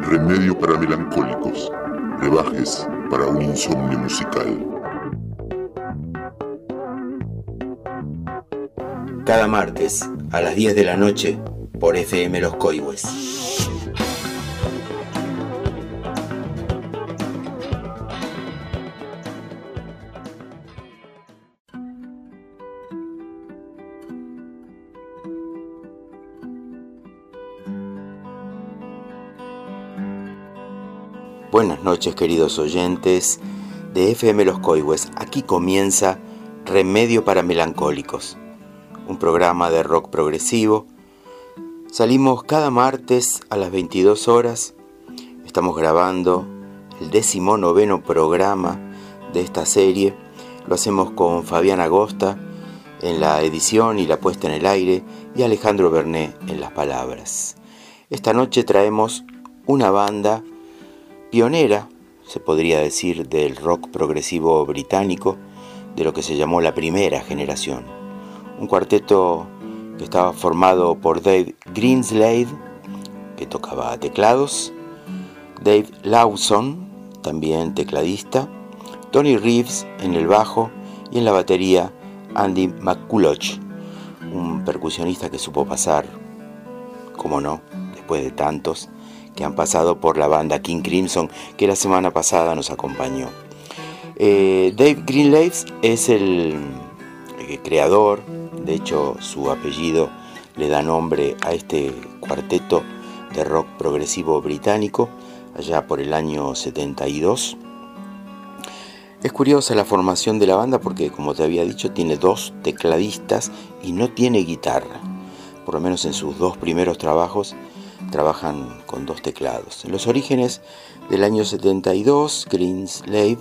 Remedio para melancólicos, brebajes para un insomnio musical. Cada martes a las 10 de la noche por FM Los Coihues. Buenas noches, queridos oyentes de FM Los Coihues. Aquí comienza Remedio para Melancólicos, un programa de rock progresivo. Salimos cada martes a las 22 horas. Estamos grabando el 19º programa de esta serie. Lo hacemos con Fabián Agosta en la edición y la puesta en el aire y Alejandro Bernet en las palabras. Esta noche traemos una banda pionera, se podría decir, del rock progresivo británico, de lo que se llamó la primera generación. Un cuarteto que estaba formado por Dave Greenslade, que tocaba teclados, Dave Lawson, también tecladista, Tony Reeves en el bajo y en la batería Andy McCulloch, un percusionista que supo pasar, como no, después de tantos, que han pasado por la banda King Crimson, que la semana pasada nos acompañó. Dave Greenslade es el creador, de hecho su apellido le da nombre a este cuarteto de rock progresivo británico, allá por el año 72. Es curiosa la formación de la banda porque, como te había dicho, tiene 2 tecladistas y no tiene guitarra. Por lo menos en sus 2 primeros trabajos trabajan con 2 teclados. En los orígenes del año 72, Greenslade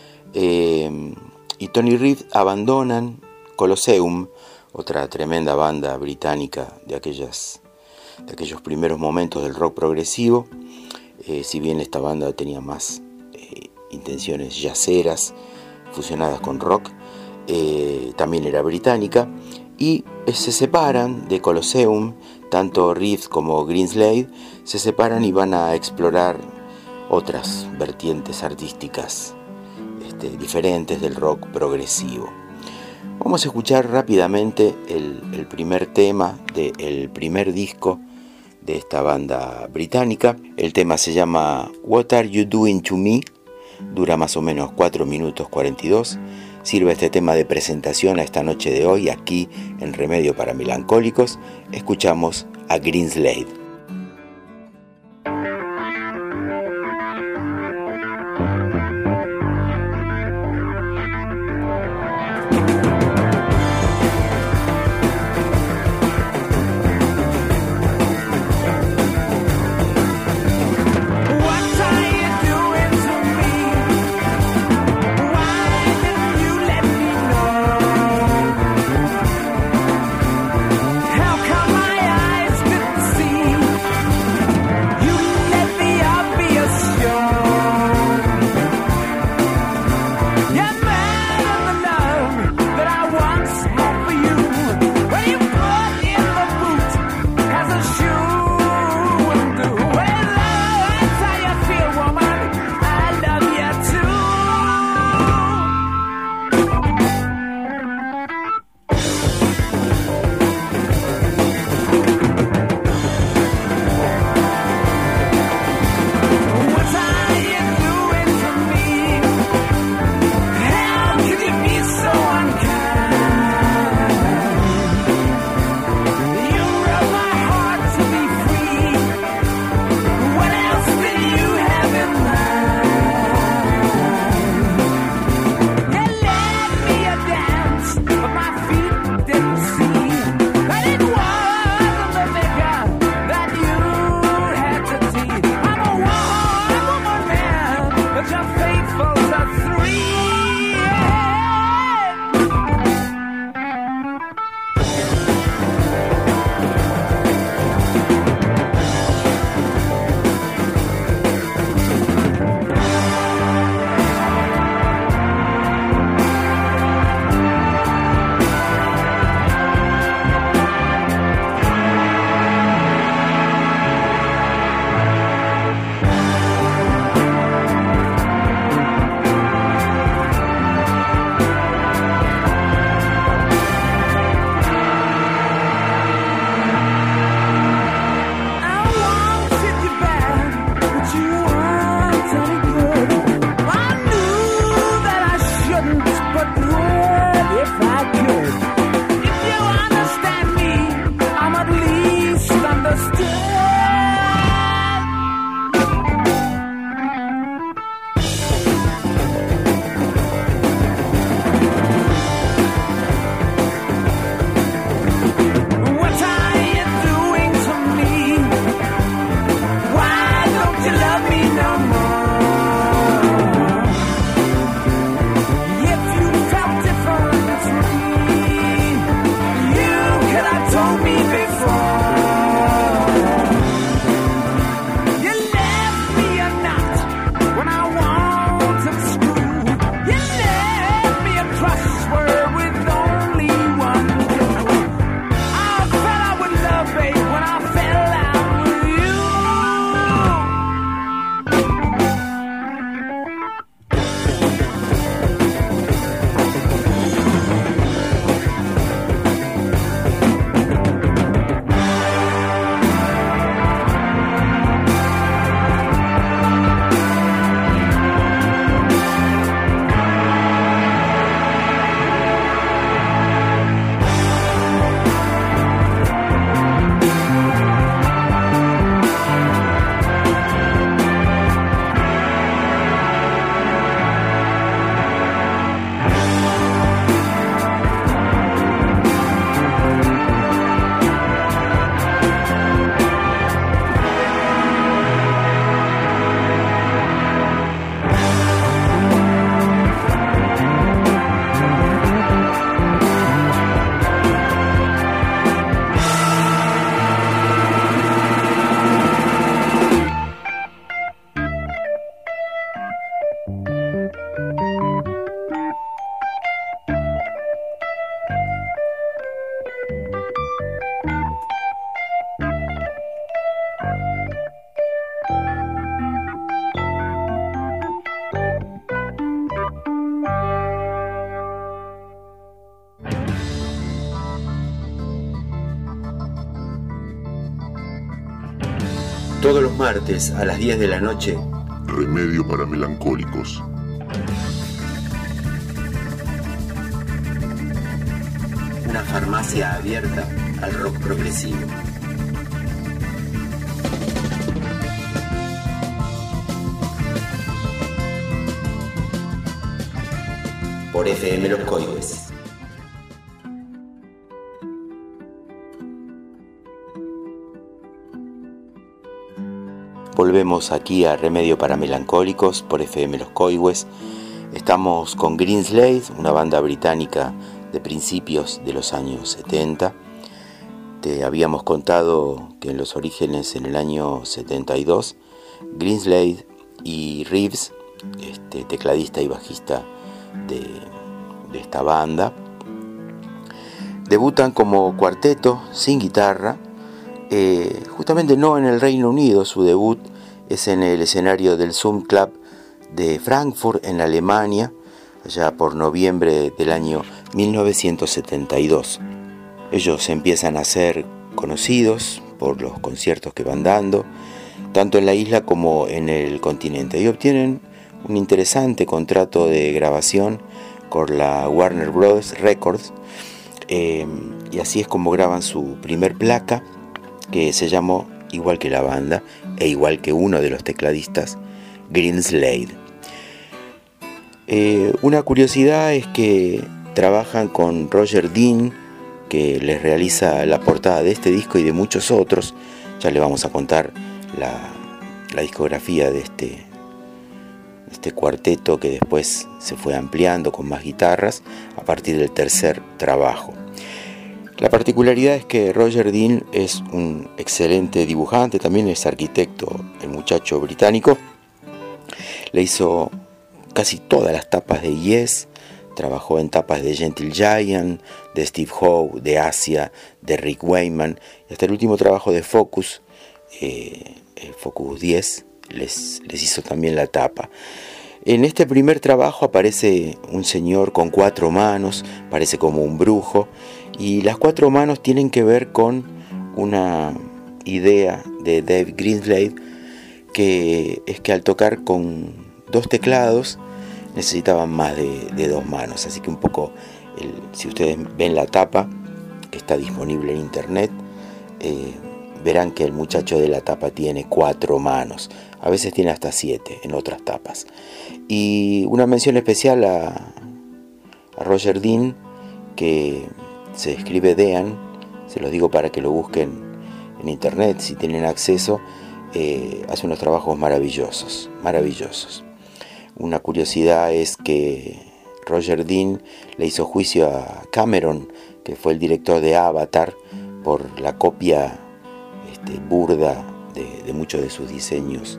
y Tony Reeves abandonan Colosseum, otra tremenda banda británica de aquellos primeros momentos del rock progresivo. Si bien esta banda tenía más intenciones jazzeras fusionadas con rock, también era británica, y se separan de Colosseum. Tanto Reeves como Greenslade se separan y van a explorar otras vertientes artísticas diferentes del rock progresivo. Vamos a escuchar rápidamente el primer tema del primer disco de esta banda británica. El tema se llama What Are You Doing to Me? Dura más o menos 4 minutos 42. Sirve este tema de presentación a esta noche de hoy aquí en Remedio para Melancólicos. Escuchamos a Greenslade. How come my eyes couldn't see? Todos los martes a las 10 de la noche. Remedio para melancólicos. Una farmacia abierta al rock progresivo. Por FM Los Coihues. Volvemos aquí a Remedio para Melancólicos por FM Los Coihues. Estamos con Greenslade, una banda británica de principios de los años 70. Te habíamos contado que en los orígenes, en el año 72, Greenslade y Reeves, tecladista y bajista de esta banda, debutan como cuarteto sin guitarra. Justamente no en el Reino Unido, su debut es en el escenario del Zoom Club de Frankfurt, en Alemania, allá por noviembre del año 1972. Ellos empiezan a ser conocidos por los conciertos que van dando, tanto en la isla como en el continente, y obtienen un interesante contrato de grabación con la Warner Bros. Records, y así es como graban su primer placa, que se llamó igual que la banda e igual que uno de los tecladistas, Greenslade. Una curiosidad es que trabajan con Roger Dean, que les realiza la portada de este disco y de muchos otros. Ya le vamos a contar la discografía de este cuarteto, que después se fue ampliando con más guitarras a partir del tercer trabajo. La particularidad es que Roger Dean es un excelente dibujante, también es arquitecto, el muchacho británico. Le hizo casi todas las tapas de Yes, trabajó en tapas de Gentle Giant, de Steve Howe, de Asia, de Rick Wakeman, y hasta el último trabajo de Focus, Focus 10, les hizo también la tapa. En este primer trabajo aparece un señor con 4 manos, parece como un brujo, y las 4 manos tienen que ver con una idea de Dave Greenslade, que es que al tocar con 2 teclados necesitaban más de 2 manos. Así que un poco, si ustedes ven la tapa, que está disponible en internet, verán que el muchacho de la tapa tiene 4 manos. A veces tiene hasta 7 en otras tapas. Y una mención especial a Roger Dean, que se escribe Dean, se los digo para que lo busquen en internet si tienen acceso. Hace unos trabajos maravillosos. Una curiosidad es que Roger Dean le hizo juicio a Cameron, que fue el director de Avatar, por la copia burda de muchos de sus diseños,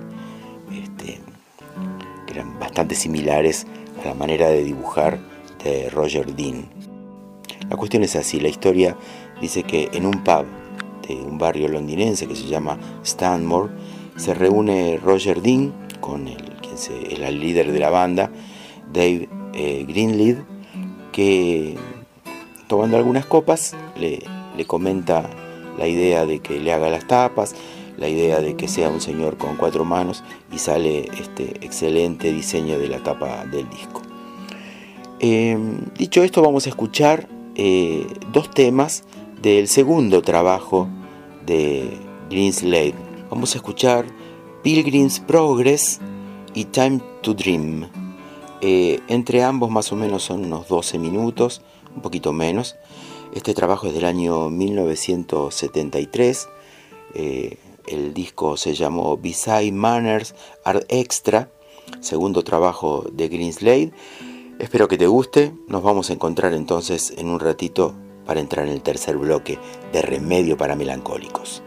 que eran bastante similares a la manera de dibujar de Roger Dean. La cuestión es así: la historia dice que en un pub de un barrio londinense que se llama Stanmore se reúne Roger Dean con el líder de la banda, Dave Greenslade, que tomando algunas copas le comenta la idea de que le haga las tapas, la idea de que sea un señor con 4 manos, y sale este excelente diseño de la tapa del disco. Dicho esto, vamos a escuchar 2 temas del segundo trabajo de Greenslade. Vamos a escuchar Pilgrim's Progress y Time to Dream. Entre ambos más o menos son unos 12 minutos, un poquito menos. Este trabajo es del año 1973. El disco se llamó Beside Manners Art Extra, segundo trabajo de Greenslade. Espero que te guste. Nos vamos a encontrar entonces en un ratito para entrar en el tercer bloque de Remedio para Melancólicos.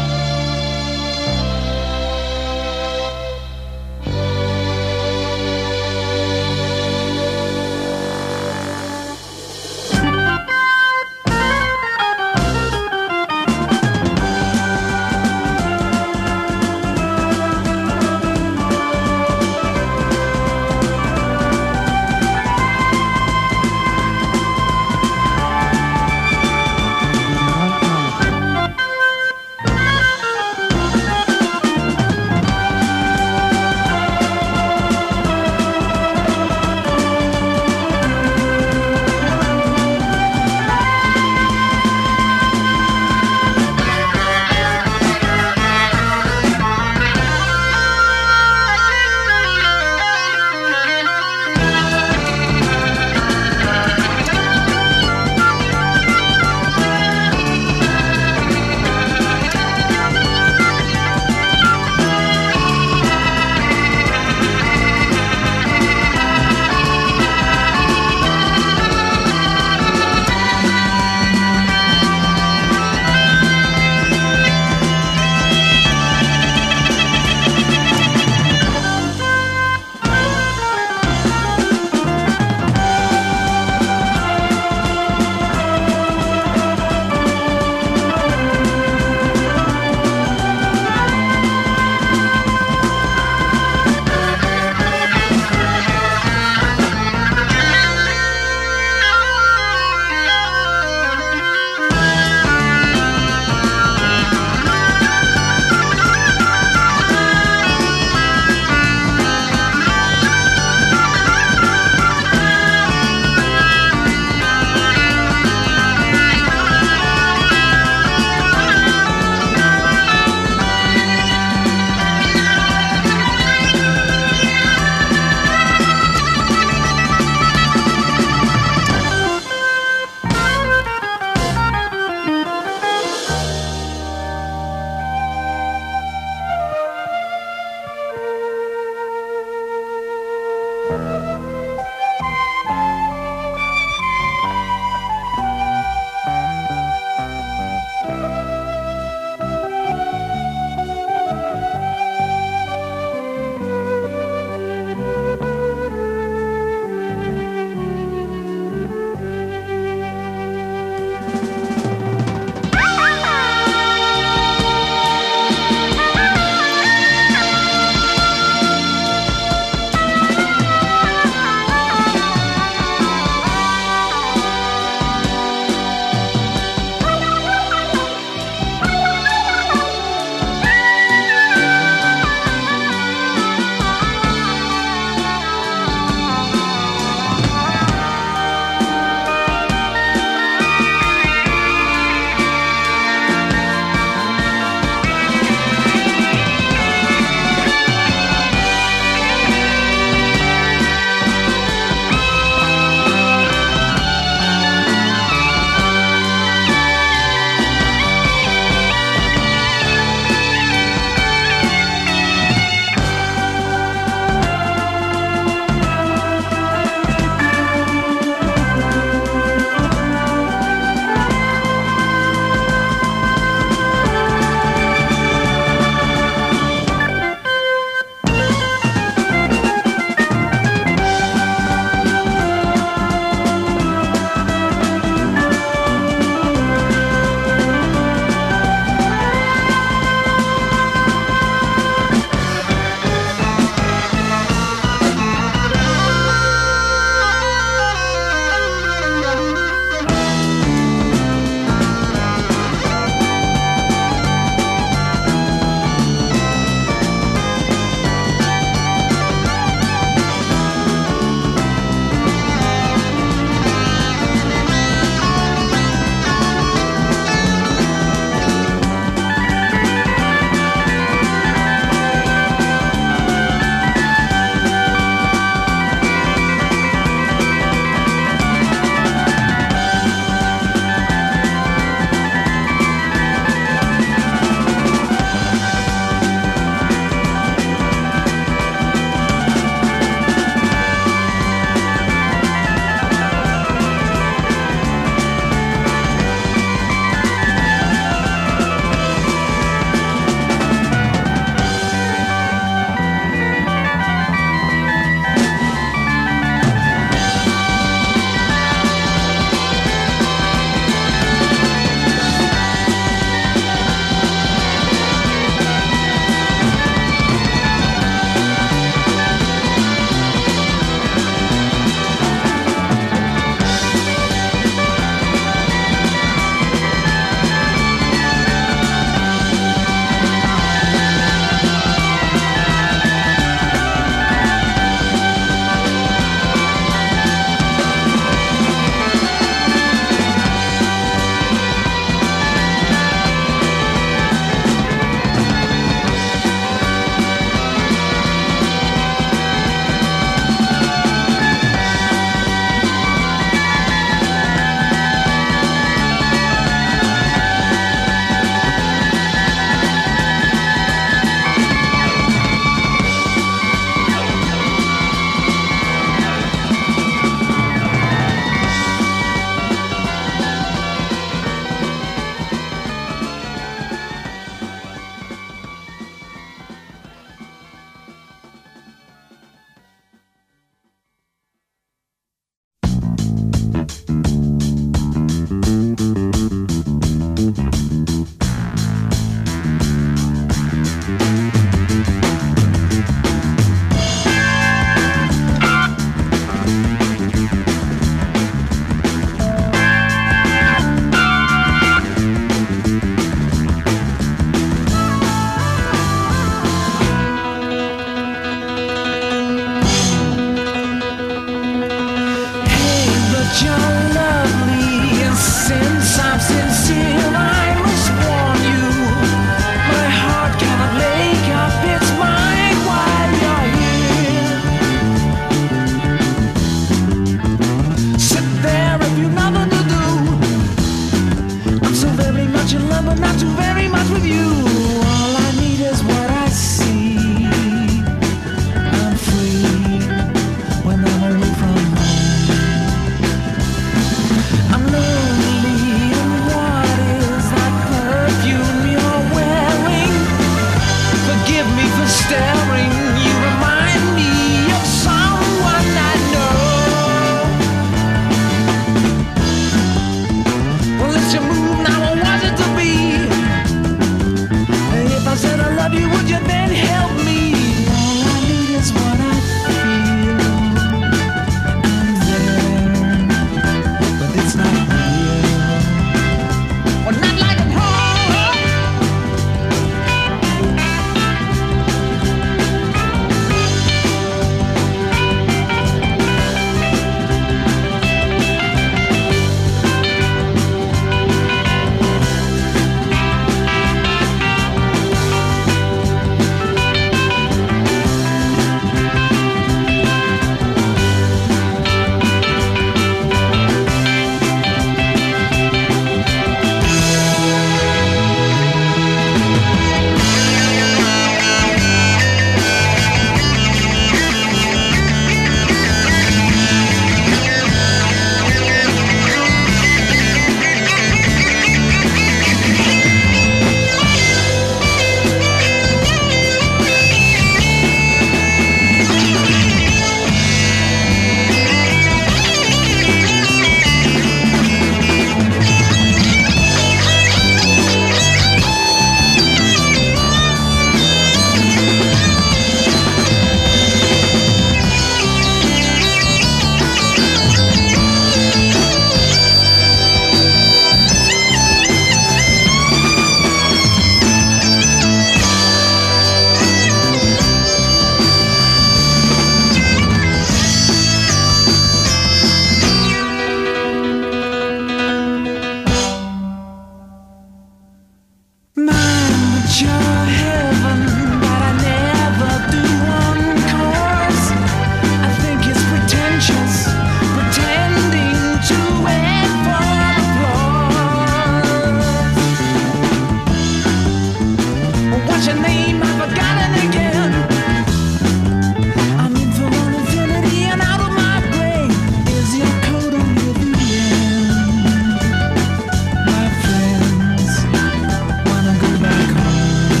your name, I've forgotten again. I'm in for one infinity and out of my brain is your coat on your end. My friends wanna go back home.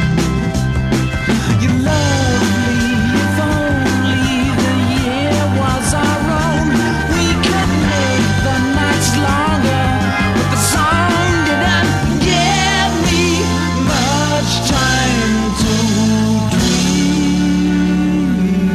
You love me, if only the year was our own. We could make the nights longer, but the song didn't give me much time to dream.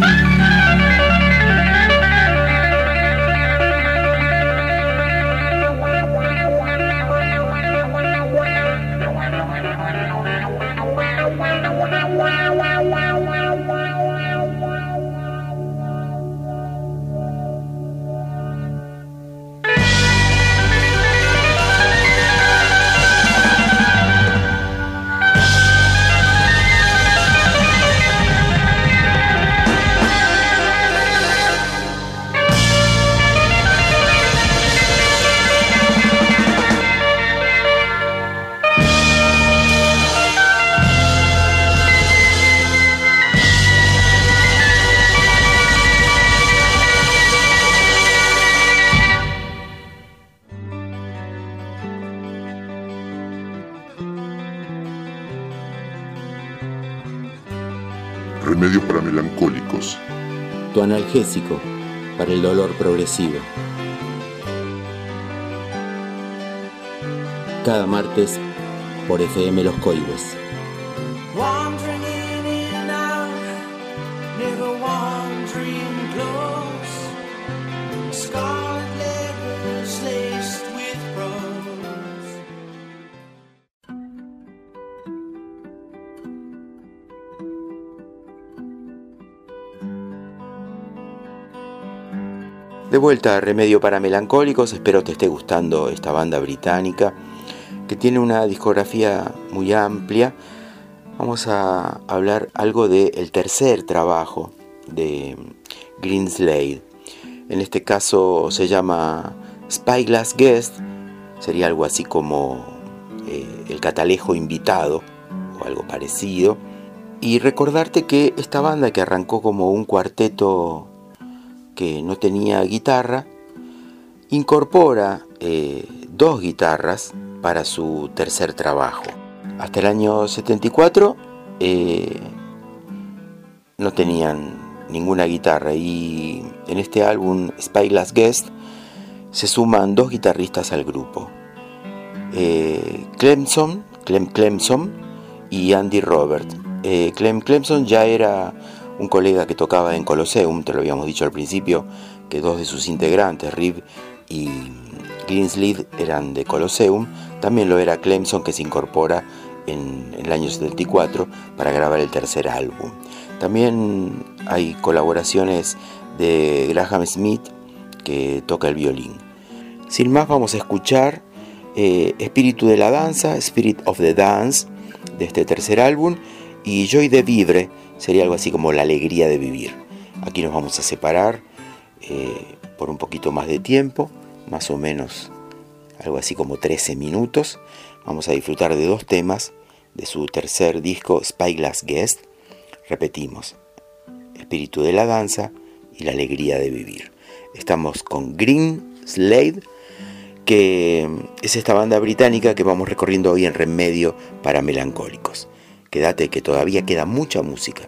Remedio para melancólicos. Tu analgésico para el dolor progresivo. Cada martes por FM Los Coihues. Wandering in and out, never wandering close. Scarlet letters laced with rose. De vuelta a Remedio para Melancólicos, espero te esté gustando esta banda británica que tiene una discografía muy amplia. Vamos a hablar algo del tercer trabajo de Greenslade. En este caso se llama Spyglass Guest, sería algo así como el catalejo invitado o algo parecido. Y recordarte que esta banda, que arrancó como un cuarteto que no tenía guitarra, incorpora 2 guitarras para su tercer trabajo. Hasta el año 74 no tenían ninguna guitarra, y en este álbum Spyglass Guest se suman 2 guitarristas al grupo, Clem Clemson y Andy Robert. Clem Clemson ya era un colega que tocaba en Colosseum, te lo habíamos dicho al principio, que 2 de sus integrantes, Reeve y Greenslade, eran de Colosseum. También lo era Clemson, que se incorpora en el año 74 para grabar el tercer álbum. También hay colaboraciones de Graham Smith, que toca el violín. Sin más, vamos a escuchar Espíritu de la Danza, Spirit of the Dance, de este tercer álbum, y Joy de Vivre, sería algo así como la alegría de vivir. Aquí nos vamos a separar por un poquito más de tiempo, más o menos algo así como 13 minutos. Vamos a disfrutar de 2 temas de su tercer disco, Spyglass Guest. Repetimos, Espíritu de la Danza y la alegría de vivir. Estamos con Greenslade, que es esta banda británica que vamos recorriendo hoy en Remedio para Melancólicos. Quédate, que todavía queda mucha música.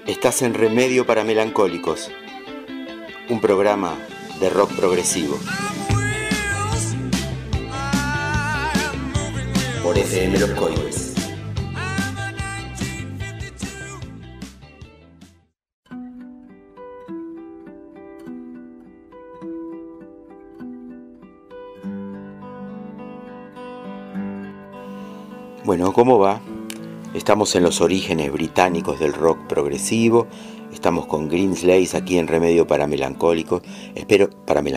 Estás en Remedio para Melancólicos, un programa de rock progresivo. Por FM Los Coihues. Bueno, ¿cómo va? Estamos en los orígenes británicos del rock progresivo. Estamos con Greenslaves aquí en Remedio para Melancólicos. Espero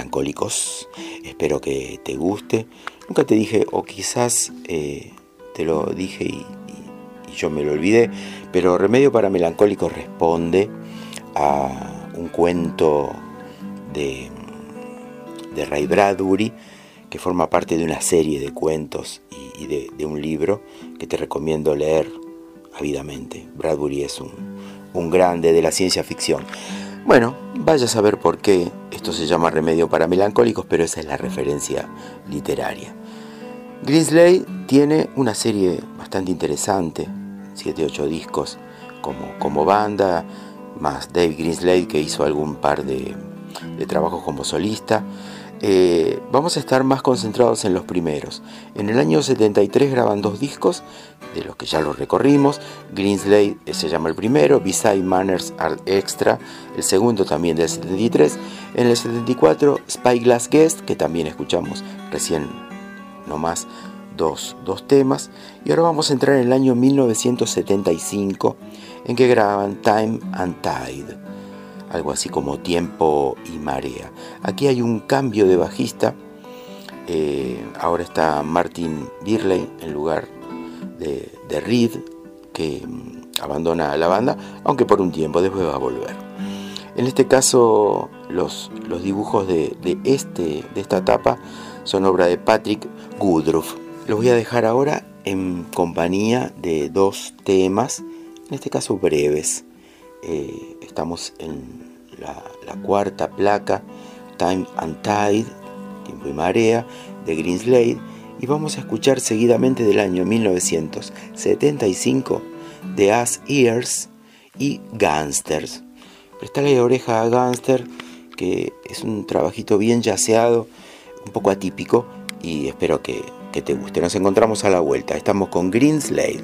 que te guste. Nunca te dije, o quizás te lo dije y yo me lo olvidé, pero Remedio para Melancólicos responde a un cuento de Ray Bradbury, que forma parte de una serie de cuentos y de un libro que te recomiendo leer ávidamente. Bradbury es un grande de la ciencia ficción. Bueno, vaya a saber por qué esto se llama Remedio para Melancólicos, pero esa es la referencia literaria. Greenslade tiene una serie bastante interesante, 7-8 discos como banda, más Dave Greenslade, que hizo algún par de trabajos como solista. Vamos a estar más concentrados en los primeros. En el año 73 graban 2 discos, de los que ya los recorrimos. Greenslade se llama el primero, Beside Manners Art Extra, el segundo también del 73. En el 74 Spyglass Guest, que también escuchamos recién nomás dos temas. Y ahora vamos a entrar en el año 1975, en que graban Time and Tide, algo así como Tiempo y Marea. Aquí hay un cambio de bajista. Ahora está Martin Birley en lugar de Reed, que abandona la banda, aunque por un tiempo, después va a volver. En este caso, los dibujos de esta etapa son obra de Patrick Woodruff. Los voy a dejar ahora en compañía de 2 temas, en este caso breves. Estamos en la cuarta placa, Time and Tide, Tiempo y Marea, de Greenslade, y vamos a escuchar seguidamente del año 1975 The Ass Ears y Gangsters. Prestale oreja a Gangster, que es un trabajito bien jazzeado, un poco atípico, y espero que te guste. Nos encontramos a la vuelta. Estamos con Greenslade.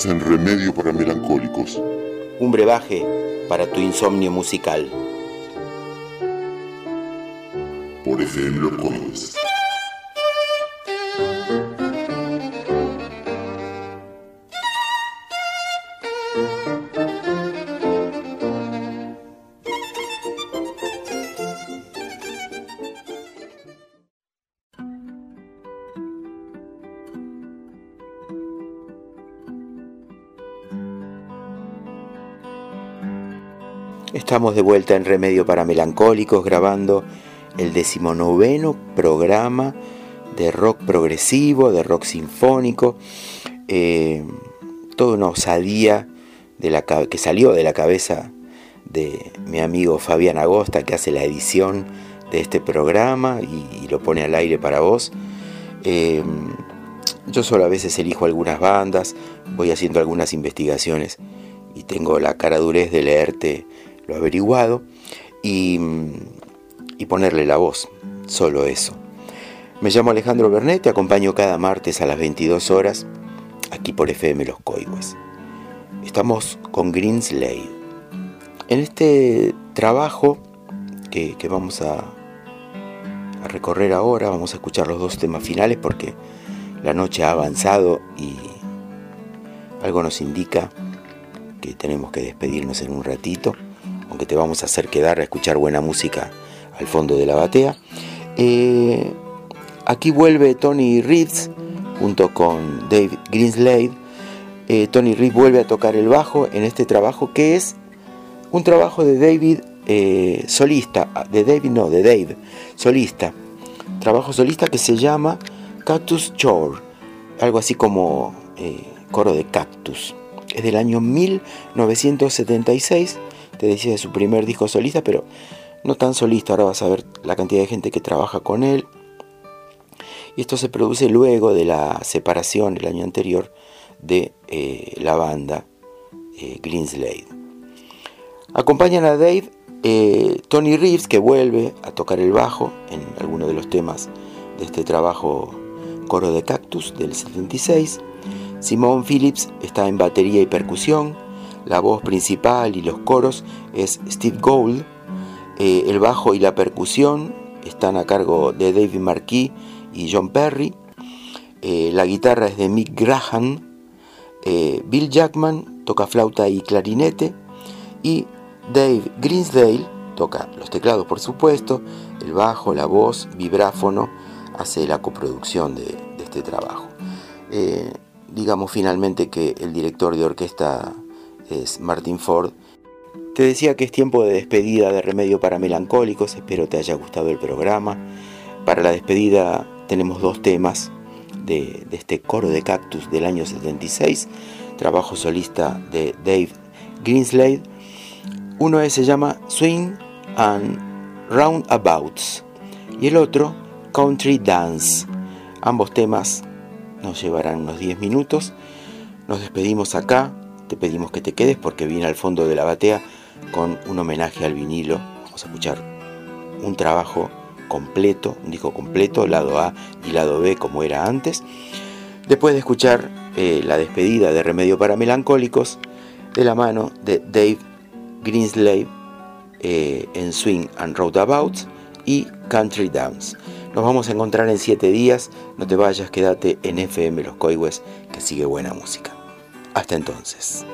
Estás en Remedio para Melancólicos. Un brebaje para tu insomnio musical. Por FM Los Coihues. Estamos de vuelta en Remedio para Melancólicos, grabando el 19º programa de rock progresivo, de rock sinfónico, toda una osadía que salió de la cabeza de mi amigo Fabián Agosta, que hace la edición de este programa y lo pone al aire para vos. Yo solo a veces elijo algunas bandas, voy haciendo algunas investigaciones y tengo la caradurez de leerte lo averiguado y ponerle la voz, solo eso. Me llamo Alejandro Bernet, te acompaño cada martes a las 22 horas aquí por FM Los Coihues. Estamos con Greenslade. En este trabajo que vamos a recorrer ahora, vamos a escuchar los dos temas finales porque la noche ha avanzado y algo nos indica que tenemos que despedirnos en un ratito, aunque te vamos a hacer quedar a escuchar buena música al fondo de la batea. Aquí vuelve Tony Reeves junto con Dave Greenslade. Tony Reeves vuelve a tocar el bajo en este trabajo, que es un trabajo de Dave solista, trabajo solista que se llama Cactus Shore, algo así como coro de cactus. Es del año 1976, te decía, de su primer disco solista, pero no tan solista. Ahora vas a ver la cantidad de gente que trabaja con él. Y esto se produce luego de la separación el año anterior de la banda Greenslade. Acompañan a Dave Tony Reeves, que vuelve a tocar el bajo en alguno de los temas de este trabajo Coro de Cactus del 76. Simon Phillips está en batería y percusión. La voz principal y los coros es Steve Gould. El bajo y la percusión están a cargo de David Marquis y John Perry. La guitarra es de Mick Graham. Bill Jackman toca flauta y clarinete. Y Dave Greenslade toca los teclados, por supuesto, el bajo, la voz, vibráfono, hace la coproducción de este trabajo. Digamos finalmente que el director de orquesta es Martin Ford. Te decía que es tiempo de despedida de Remedio para Melancólicos. Espero te haya gustado el programa. Para la despedida tenemos dos temas de este Coro de Cactus del año 76, trabajo solista de Dave Greenslade. Uno se llama Swing and Roundabouts y el otro Country Dance. Ambos temas nos llevarán unos 10 minutos. Nos despedimos acá. Te pedimos que te quedes porque viene al fondo de la batea con un homenaje al vinilo. Vamos a escuchar un trabajo completo, un disco completo, lado A y lado B, como era antes. Después de escuchar la despedida de Remedio para Melancólicos de la mano de Dave Greenslade en Swing and Roundabouts y Country Dance. Nos vamos a encontrar en 7 días. No te vayas, quédate en FM Los Coihues, que sigue buena música. Hasta entonces.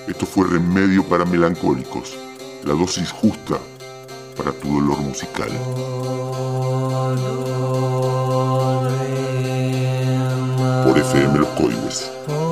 Esto fue Remedio para Melancólicos, la dosis justa para tu dolor musical. Por FM Los Coihues.